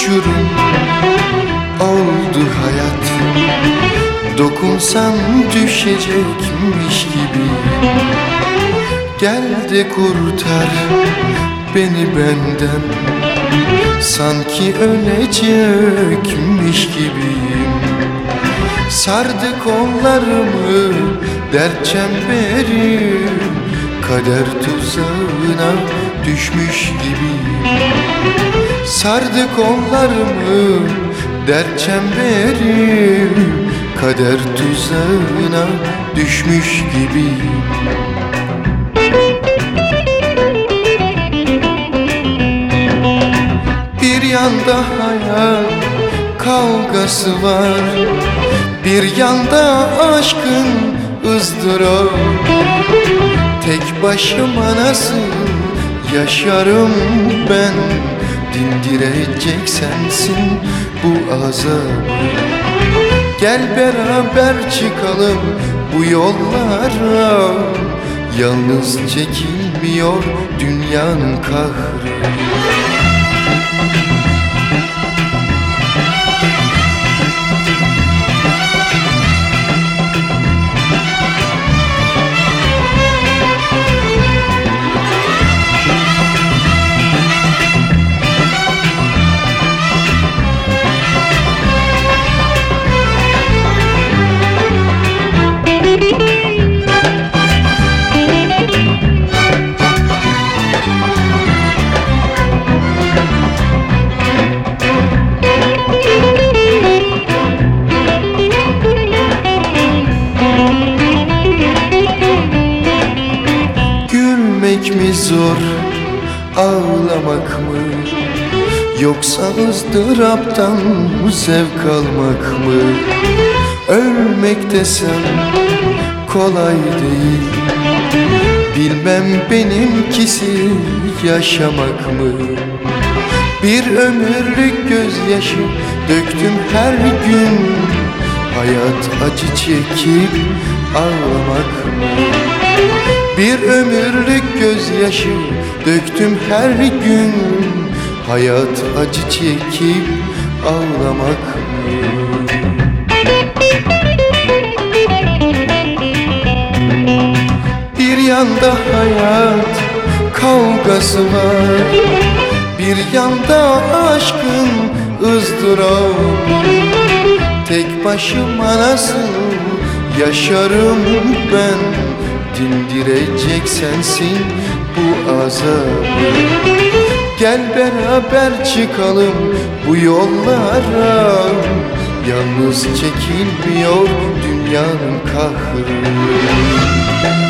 uçurum oldu hayat. Dokunsam düşecekmiş gibi. Gel de kurtar beni benden, sanki ölecekmiş gibiyim. Sardı kollarımı dert çemberi, kader tuzağına düşmüş gibiyim. Sardı kollarımı dert çemberi, kader tuzağına düşmüş gibiyim. Bir yanda hayat kavgası var, bir yanda aşkın ızdırap. Tek başıma nasıl yaşarım ben, dindirecek sensin bu azabı. Gel beraber çıkalım bu yollara, yalnız çekilmiyor dünyanın kahrı. Gülmek mi zor, ağlamak mı? Yoksa ızdıraptan zevk almak mı? Ölmek desem kolay değil, bilmem benimkisi yaşamak mı? Bir ömürlük gözyaşı döktüm her gün, hayat acı çekip ağlamak mı? Bir ömürlük gözyaşı döktüm her gün, hayat acı çekip ağlamak mı? Bir yanda hayat kavgası var, bir yanda aşkın ızdırabı. Tek başıma nasıl yaşarım ben, dindirecek sensin bu azabı. Gel beraber çıkalım bu yollara, yalnız çekilmiyor dünyanın kahrı.